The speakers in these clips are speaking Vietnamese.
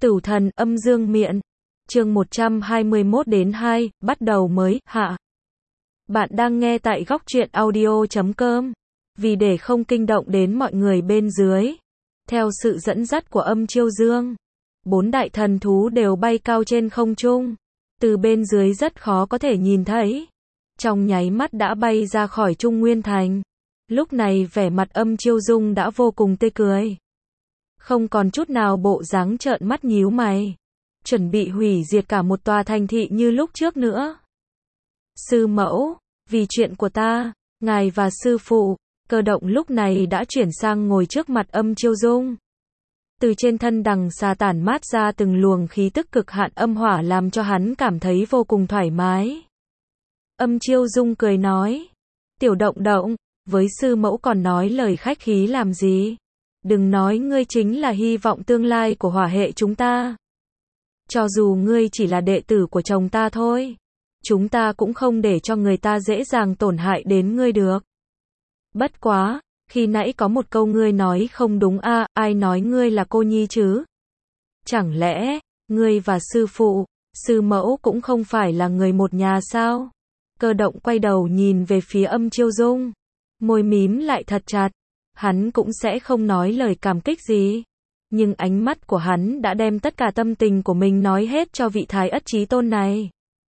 Tửu thần âm dương miện. Chương 121 đến 2, bắt đầu mới, hạ. Bạn đang nghe tại góc truyện audio.com. Vì để không kinh động đến mọi người bên dưới, theo sự dẫn dắt của Âm Chiêu Dương, 4 đại thần thú đều bay cao trên không trung. Từ bên dưới rất khó có thể nhìn thấy. Trong nháy mắt đã bay ra khỏi Trung Nguyên Thành. Lúc này vẻ mặt Âm Chiêu Dương đã vô cùng tươi cười. Không còn chút nào bộ dáng trợn mắt nhíu mày. Chuẩn bị hủy diệt cả một tòa thành thị như lúc trước nữa. Sư mẫu, vì chuyện của ta, ngài và sư phụ, Cơ Động lúc này đã chuyển sang ngồi trước mặt Âm Chiêu Dương. Từ trên thân đằng xà tản mát ra từng luồng khí tức cực hạn âm hỏa làm cho hắn cảm thấy vô cùng thoải mái. Âm Chiêu Dương cười nói, Tiểu Động Động, với sư mẫu còn nói lời khách khí làm gì? Đừng nói ngươi chính là hy vọng tương lai của hỏa hệ chúng ta. Cho dù ngươi chỉ là đệ tử của chồng ta thôi, chúng ta cũng không để cho người ta dễ dàng tổn hại đến ngươi được. Bất quá, khi nãy có một câu ngươi nói không đúng a, ai nói ngươi là cô nhi chứ? Chẳng lẽ, ngươi và sư phụ, sư mẫu cũng không phải là người một nhà sao? Cơ Động quay đầu nhìn về phía Âm Chiêu Dương, môi mím lại thật chặt. Hắn cũng sẽ không nói lời cảm kích gì. Nhưng ánh mắt của hắn đã đem tất cả tâm tình của mình nói hết cho vị Thái Ất Chí Tôn này.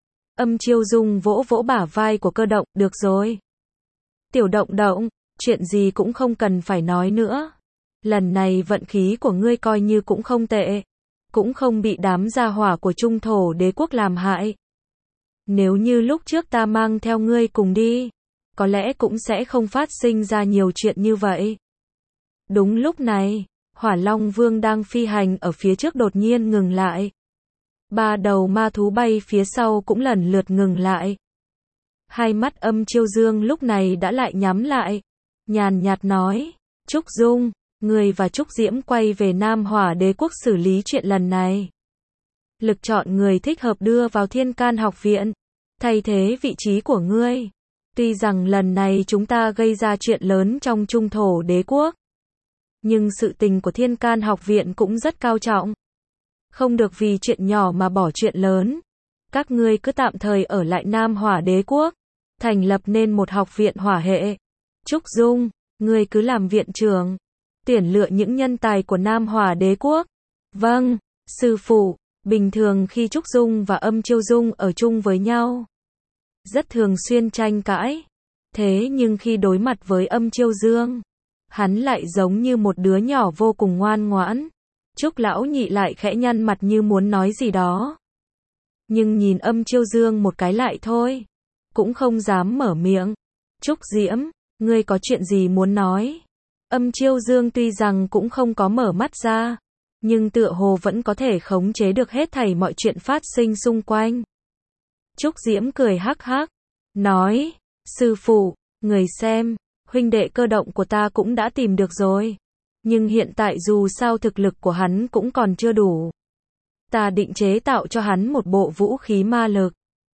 Âm Chiêu Dương vỗ vỗ bả vai của Cơ Động, được rồi. Tiểu Động Động, chuyện gì cũng không cần phải nói nữa. Lần này vận khí của ngươi coi như cũng không tệ. Cũng không bị đám gia hỏa của Trung Thổ Đế Quốc làm hại. Nếu như lúc trước ta mang theo ngươi cùng đi, có lẽ cũng sẽ không phát sinh ra nhiều chuyện như vậy. Đúng lúc này, Hỏa Long Vương đang phi hành ở phía trước đột nhiên ngừng lại. 3 đầu ma thú bay phía sau cũng lần lượt ngừng lại. Hai mắt Âm Chiêu Dương lúc này đã lại nhắm lại. Nhàn nhạt nói, Trúc Dung, người và Trúc Diễm quay về Nam Hỏa Đế Quốc xử lý chuyện lần này. Lực chọn người thích hợp đưa vào Thiên Can học viện, thay thế vị trí của ngươi. Tuy rằng lần này chúng ta gây ra chuyện lớn trong Trung Thổ Đế Quốc, nhưng sự tình của Thiên Can học viện cũng rất cao trọng. Không được vì chuyện nhỏ mà bỏ chuyện lớn. Các ngươi cứ tạm thời ở lại Nam Hỏa Đế Quốc, thành lập nên một học viện hỏa hệ. Trúc Dung, ngươi cứ làm viện trưởng, tuyển lựa những nhân tài của Nam Hỏa Đế Quốc. Vâng, sư phụ. Bình thường khi Trúc Dung và Âm Chiêu Dương ở chung với nhau, rất thường xuyên tranh cãi. Thế nhưng khi đối mặt với Âm Chiêu Dương, hắn lại giống như một đứa nhỏ vô cùng ngoan ngoãn. Trúc lão nhị lại khẽ nhăn mặt như muốn nói gì đó. Nhưng nhìn Âm Chiêu Dương một cái lại thôi, cũng không dám mở miệng. Trúc Diễm, ngươi có chuyện gì muốn nói? Âm Chiêu Dương tuy rằng cũng không có mở mắt ra, nhưng tựa hồ vẫn có thể khống chế được hết thảy mọi chuyện phát sinh xung quanh. Trúc Diễm cười hắc hắc, nói, sư phụ, người xem, huynh đệ Cơ Động của ta cũng đã tìm được rồi. Nhưng hiện tại dù sao thực lực của hắn cũng còn chưa đủ. Ta định chế tạo cho hắn một bộ vũ khí ma lực.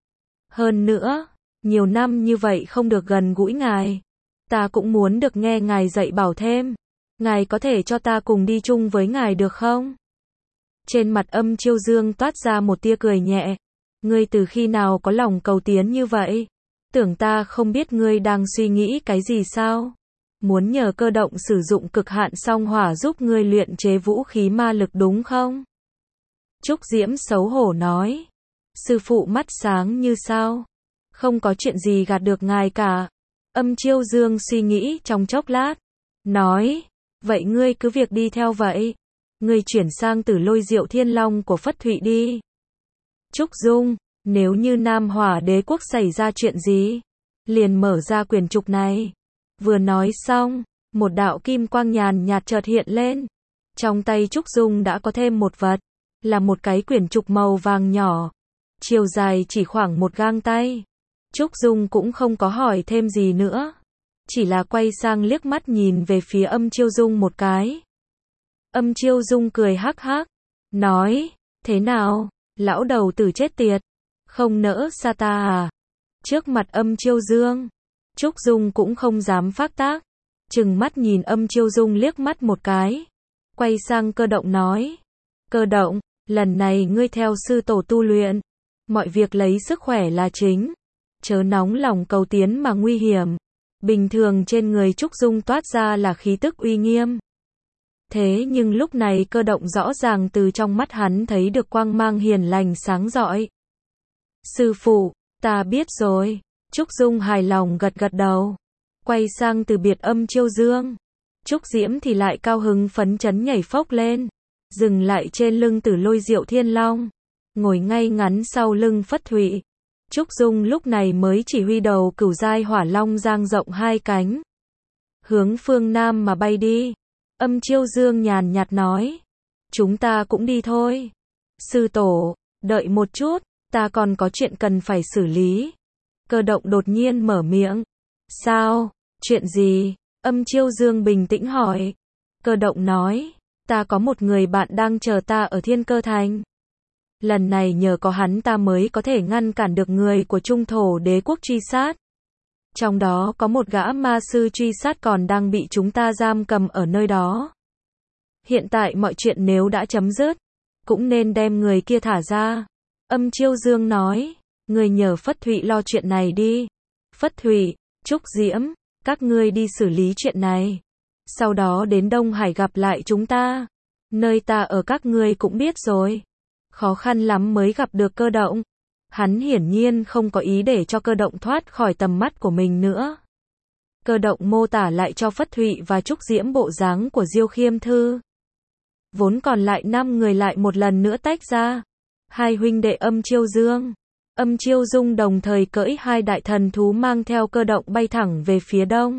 Hơn nữa, nhiều năm như vậy không được gần gũi ngài. Ta cũng muốn được nghe ngài dạy bảo thêm. Ngài có thể cho ta cùng đi chung với ngài được không? Trên mặt Âm Chiêu Dương toát ra một tia cười nhẹ. Ngươi từ khi nào có lòng cầu tiến như vậy? Tưởng ta không biết ngươi đang suy nghĩ cái gì sao? Muốn nhờ Cơ Động sử dụng cực hạn song hỏa giúp ngươi luyện chế vũ khí ma lực đúng không? Trúc Diễm xấu hổ nói. Sư phụ mắt sáng như sao? Không có chuyện gì gạt được ngài cả. Âm Chiêu Dương suy nghĩ trong chốc lát. Nói, vậy ngươi cứ việc đi theo vậy. Ngươi chuyển sang Tử Lôi Diệu Thiên Long của Phất Thụy đi. Trúc Dung, nếu như Nam Hỏa Đế Quốc xảy ra chuyện gì, liền mở ra quyển trục này. Vừa nói xong, một đạo kim quang nhàn nhạt chợt hiện lên. Trong tay Trúc Dung đã có thêm một vật, là một cái quyển trục màu vàng nhỏ, chiều dài chỉ khoảng một gang tay. Trúc Dung cũng không có hỏi thêm gì nữa, chỉ là quay sang liếc mắt nhìn về phía Âm Chiêu Dương một cái. Âm Chiêu Dương cười hắc hắc, nói, thế nào, lão đầu tử chết tiệt, không nỡ xa ta à? Trước mặt Âm Chiêu Dương, Trúc Dung cũng không dám phát tác, trừng mắt nhìn Âm Chiêu Dương liếc mắt một cái, quay sang Cơ Động nói, Cơ Động, Lần này ngươi theo sư tổ tu luyện, mọi việc lấy sức khỏe là chính, chớ nóng lòng cầu tiến mà nguy hiểm. Bình thường trên người Trúc Dung toát ra là khí tức uy nghiêm. Thế nhưng lúc này Cơ Động rõ ràng từ trong mắt hắn thấy được quang mang hiền lành sáng rọi. Sư phụ, ta biết rồi. Trúc Dung hài lòng gật gật đầu. Quay sang từ biệt Âm Chiêu Dương. Trúc Diễm thì lại cao hứng phấn chấn nhảy phốc lên. Dừng lại trên lưng Tử Lôi Diệu Thiên Long. Ngồi ngay ngắn sau lưng Phất Thụy. Trúc Dung lúc này mới chỉ huy đầu Cửu giai Hỏa Long dang rộng hai cánh. Hướng phương Nam mà bay đi. Âm Chiêu Dương nhàn nhạt nói. Chúng ta cũng đi thôi. Sư tổ, đợi một chút, ta còn có chuyện cần phải xử lý. Cơ Động đột nhiên mở miệng. Sao? Chuyện gì? Âm Chiêu Dương bình tĩnh hỏi. Cơ Động nói. Ta có một người bạn đang chờ ta ở Thiên Cơ Thành. Lần này nhờ có hắn ta mới có thể ngăn cản được người của Trung Thổ Đế quốc truy sát. Trong đó có một gã ma sư truy sát còn đang bị chúng ta giam cầm ở nơi đó. Hiện tại mọi chuyện nếu đã chấm dứt, cũng nên đem người kia thả ra. Âm Chiêu Dương nói, người nhờ Phất Thụy lo chuyện này đi. Phất Thụy, Trúc Diễm, các ngươi đi xử lý chuyện này. Sau đó đến Đông Hải gặp lại chúng ta. Nơi ta ở các ngươi cũng biết rồi. Khó khăn lắm mới gặp được Cơ Động. Hắn hiển nhiên không có ý để cho Cơ Động thoát khỏi tầm mắt của mình nữa. Cơ Động mô tả lại cho Phất Thụy và Trúc Diễm bộ dáng của Diêu Khiêm Thư. Vốn còn lại 5 người lại một lần nữa tách ra. Hai huynh đệ Âm Chiêu Dương, Âm Chiêu Dung đồng thời cưỡi hai đại thần thú mang theo Cơ Động bay thẳng về phía đông.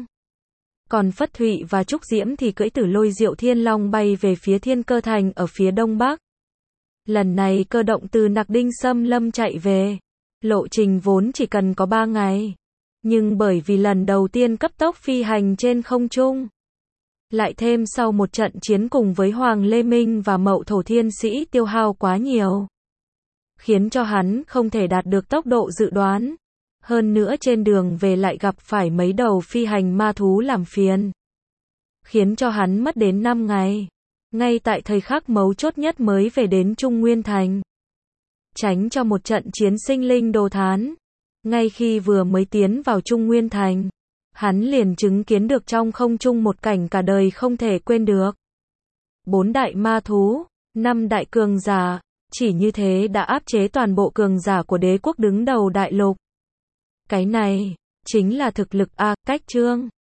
Còn Phất Thụy và Trúc Diễm thì cưỡi Tử Lôi Diệu Thiên Long bay về phía Thiên Cơ Thành ở phía đông bắc. Lần này Cơ Động từ Nặc Đinh Xâm Lâm chạy về. Lộ trình vốn chỉ cần có 3 ngày. Nhưng bởi vì lần đầu tiên cấp tốc phi hành trên không trung. Lại thêm sau một trận chiến cùng với Hoàng Lê Minh và Mậu Thổ Thiên Sĩ tiêu hao quá nhiều. Khiến cho hắn không thể đạt được tốc độ dự đoán. Hơn nữa trên đường về lại gặp phải mấy đầu phi hành ma thú làm phiền. Khiến cho hắn mất đến 5 ngày. Ngay tại thời khắc mấu chốt nhất mới về đến Trung Nguyên Thành. Tránh cho một trận chiến sinh linh đồ thán. Ngay khi vừa mới tiến vào Trung Nguyên Thành, hắn liền chứng kiến được trong không trung một cảnh cả đời không thể quên được. 4 đại ma thú, 5 đại cường giả, chỉ như thế đã áp chế toàn bộ cường giả của đế quốc đứng đầu đại lục. Cái này, chính là thực lực A, cách chương.